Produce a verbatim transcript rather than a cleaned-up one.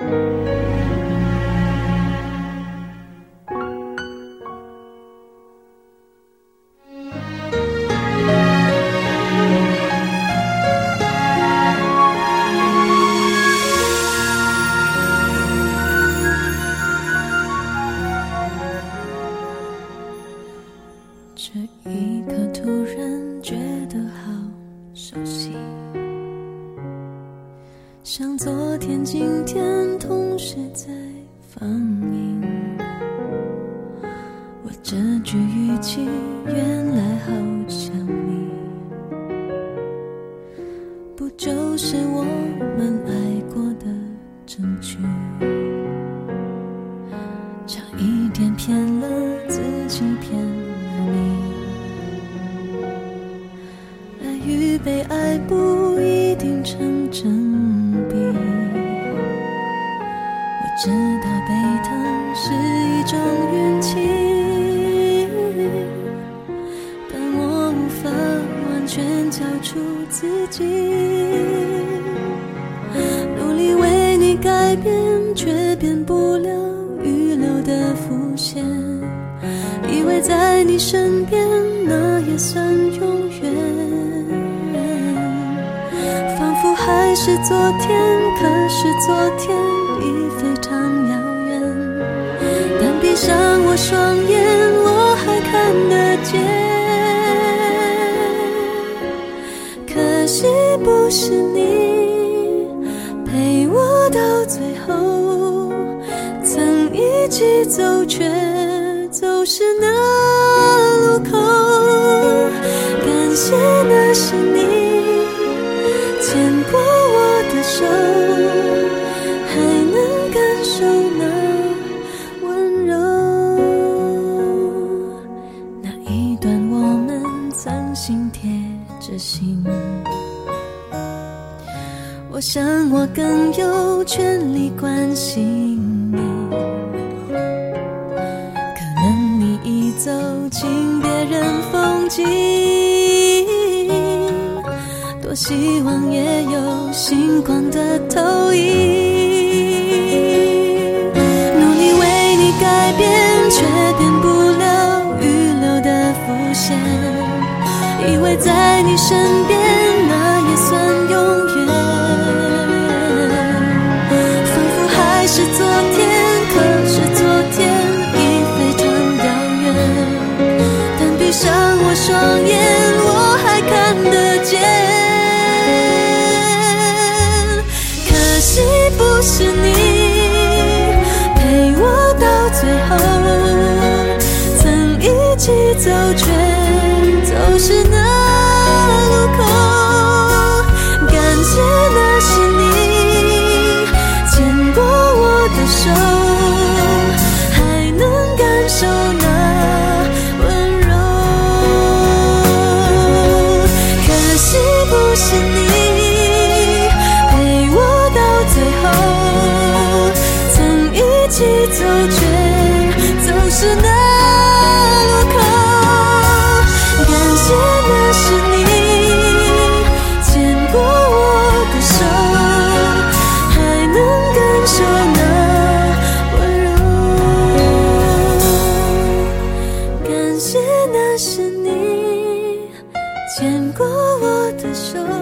这一刻突然觉得好熟悉，像昨天今天同时在放映。我这句语气原来好像你，不就是我们爱过的证据？差一点骗了自己，骗了你。爱与被爱不一定成正比，我知道被疼是一种运气，但我无法完全交出自己。努力为你改变，却变不了预留的伏线，以为在你身边那也算永远，仿佛还是昨天，可是昨天已非常遥远。但闭上我双眼，我还看得见。可惜不是你陪我到最后，曾一起走却走失那路口。感谢那是你牵过我的手，还能感受那温柔。那一段我们曾心贴着心，我想我更有权利关心你。可能你已走进别人风景，多希望也有星光的投影。努力为你改变，却变不了预留的伏线，以为在你身边那也算永远，仿佛还是昨天，可是昨天已非常遥远。但闭上我双眼，我还看得见。可惜不是你陪我到最后，曾一起走却走失那路口。感谢那是你牵过我的手，还能感受那温柔。可惜不是你陪我到最后，曾一起走却走失那路口。感谢那是你牵过我的手，还能感受那温柔。感谢那是你牵过我的手，